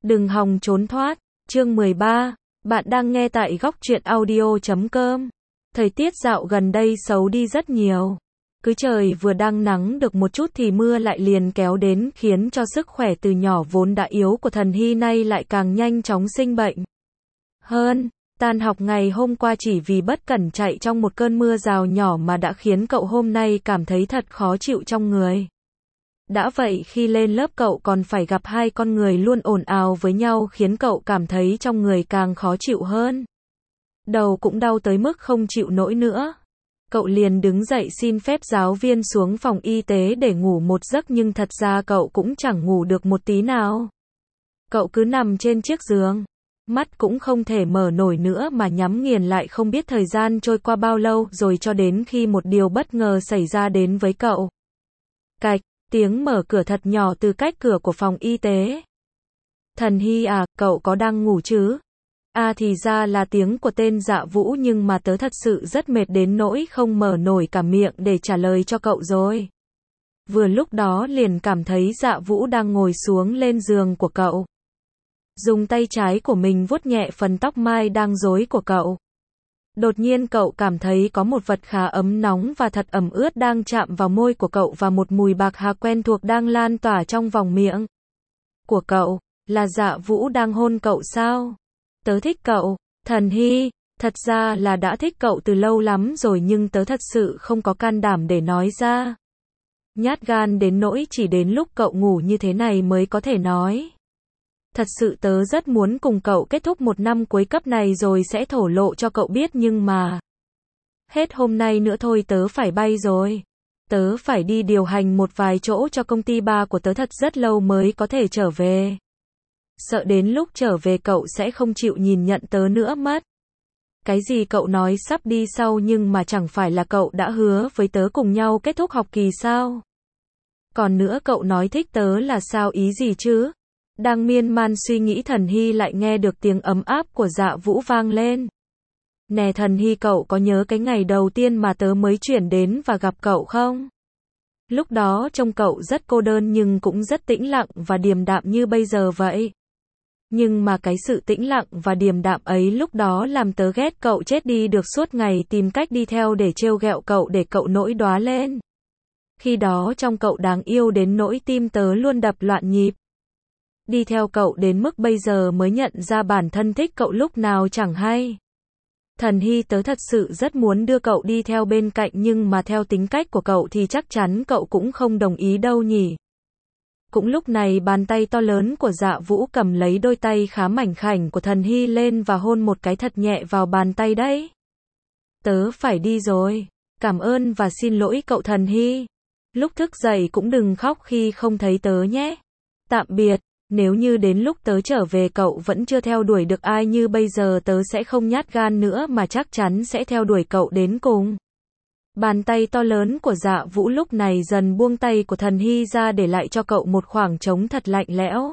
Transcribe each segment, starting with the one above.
Đừng hòng trốn thoát. Chương 13. Bạn đang nghe tại góc truyện audio.com. Thời tiết dạo gần đây xấu đi rất nhiều. Cứ trời vừa đang nắng được một chút thì mưa lại liền kéo đến, khiến cho sức khỏe từ nhỏ vốn đã yếu của Thần Hy nay lại càng nhanh chóng sinh bệnh. Tan học ngày hôm qua chỉ vì bất cẩn chạy trong một cơn mưa rào nhỏ mà đã khiến cậu hôm nay cảm thấy thật khó chịu trong người. Đã vậy khi lên lớp cậu còn phải gặp hai con người luôn ồn ào với nhau khiến cậu cảm thấy trong người càng khó chịu hơn. Đầu cũng đau tới mức không chịu nổi nữa. Cậu liền đứng dậy xin phép giáo viên xuống phòng y tế để ngủ một giấc, nhưng thật ra cậu cũng chẳng ngủ được một tí nào. Cậu cứ nằm trên chiếc giường, mắt cũng không thể mở nổi nữa mà nhắm nghiền lại, không biết thời gian trôi qua bao lâu rồi, cho đến khi một điều bất ngờ xảy ra đến với cậu. Cạch, tiếng mở cửa thật nhỏ từ cách cửa của phòng y tế. Thần Hy à, cậu có đang ngủ chứ? À, thì ra là tiếng của tên Dạ Vũ, nhưng mà tớ thật sự rất mệt đến nỗi không mở nổi cả miệng để trả lời cho cậu rồi. Vừa lúc đó liền cảm thấy Dạ Vũ đang ngồi xuống lên giường của cậu, dùng tay trái của mình vuốt nhẹ phần tóc mai đang rối của cậu. Đột nhiên cậu cảm thấy có một vật khá ấm nóng và thật ẩm ướt đang chạm vào môi của cậu, và một mùi bạc hà quen thuộc đang lan tỏa trong vòng miệng của cậu. Là Dạ Vũ đang hôn cậu sao? Tớ thích cậu, Thần Hy, thật ra là đã thích cậu từ lâu lắm rồi, nhưng tớ thật sự không có can đảm để nói ra. Nhát gan đến nỗi chỉ đến lúc cậu ngủ như thế này mới có thể nói. Thật sự tớ rất muốn cùng cậu kết thúc một năm cuối cấp này rồi sẽ thổ lộ cho cậu biết, nhưng mà hết hôm nay nữa thôi tớ phải bay rồi. Tớ phải đi điều hành một vài chỗ cho công ty ba của tớ, thật rất lâu mới có thể trở về. Sợ đến lúc trở về cậu sẽ không chịu nhìn nhận tớ nữa mất. Cái gì cậu nói sắp đi sau, nhưng mà chẳng phải là cậu đã hứa với tớ cùng nhau kết thúc học kỳ sao? Còn nữa, cậu nói thích tớ là sao, ý gì chứ? Đang miên man suy nghĩ, Thần Hy lại nghe được tiếng ấm áp của Dạ Vũ vang lên. Nè Thần Hy, cậu có nhớ cái ngày đầu tiên mà tớ mới chuyển đến và gặp cậu không? Lúc đó trông cậu rất cô đơn nhưng cũng rất tĩnh lặng và điềm đạm như bây giờ vậy. Nhưng mà cái sự tĩnh lặng và điềm đạm ấy lúc đó làm tớ ghét cậu chết đi được, suốt ngày tìm cách đi theo để trêu ghẹo cậu để cậu nổi đoá lên. Khi đó trông cậu đáng yêu đến nỗi tim tớ luôn đập loạn nhịp. Đi theo cậu đến mức bây giờ mới nhận ra bản thân thích cậu lúc nào chẳng hay. Thần Hy, tớ thật sự rất muốn đưa cậu đi theo bên cạnh, nhưng mà theo tính cách của cậu thì chắc chắn cậu cũng không đồng ý đâu nhỉ. Cũng lúc này bàn tay to lớn của Dạ Vũ cầm lấy đôi tay khá mảnh khảnh của Thần Hy lên và hôn một cái thật nhẹ vào bàn tay đấy. Tớ phải đi rồi. Cảm ơn và xin lỗi cậu Thần Hy. Lúc thức dậy cũng đừng khóc khi không thấy tớ nhé. Tạm biệt. Nếu như đến lúc tớ trở về cậu vẫn chưa theo đuổi được ai như bây giờ, tớ sẽ không nhát gan nữa mà chắc chắn sẽ theo đuổi cậu đến cùng. Bàn tay to lớn của Dạ Vũ lúc này dần buông tay của Thần Hy ra, để lại cho cậu một khoảng trống thật lạnh lẽo.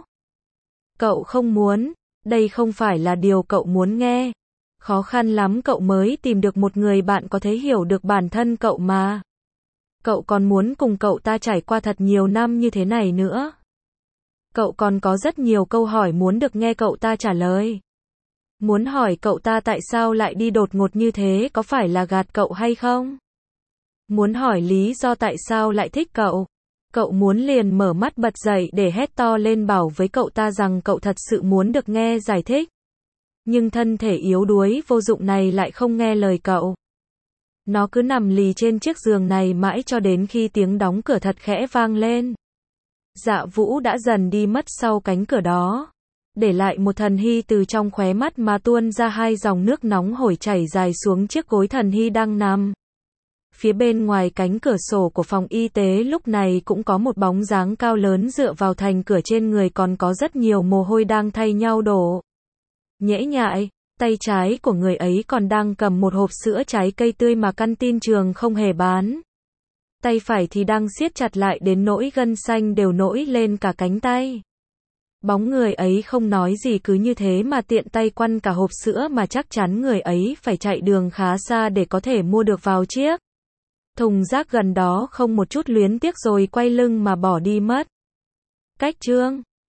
Cậu không muốn, đây không phải là điều cậu muốn nghe. Khó khăn lắm cậu mới tìm được một người bạn có thể hiểu được bản thân cậu mà. Cậu còn muốn cùng cậu ta trải qua thật nhiều năm như thế này nữa. Cậu còn có rất nhiều câu hỏi muốn được nghe cậu ta trả lời. Muốn hỏi cậu ta tại sao lại đi đột ngột như thế, có phải là gạt cậu hay không? Muốn hỏi lý do tại sao lại thích cậu. Cậu muốn liền mở mắt bật dậy để hét to lên bảo với cậu ta rằng cậu thật sự muốn được nghe giải thích. Nhưng thân thể yếu đuối vô dụng này lại không nghe lời cậu. Nó cứ nằm lì trên chiếc giường này mãi cho đến khi tiếng đóng cửa thật khẽ vang lên. Dạ Vũ đã dần đi mất sau cánh cửa đó, để lại một Thần Hy từ trong khóe mắt mà tuôn ra hai dòng nước nóng hổi chảy dài xuống chiếc gối Thần Hy đang nằm. Phía bên ngoài cánh cửa sổ của phòng y tế lúc này cũng có một bóng dáng cao lớn dựa vào thành cửa, trên người còn có rất nhiều mồ hôi đang thay nhau đổ. Nhễ nhại, tay trái của người ấy còn đang cầm một hộp sữa trái cây tươi mà căn tin trường không hề bán. Tay phải thì đang siết chặt lại đến nỗi gân xanh đều nổi lên cả cánh tay. Bóng người ấy không nói gì, cứ như thế mà tiện tay quăng cả hộp sữa, mà chắc chắn người ấy phải chạy đường khá xa để có thể mua được vào chiếc thùng rác gần đó, không một chút luyến tiếc rồi quay lưng mà bỏ đi mất. Cách chương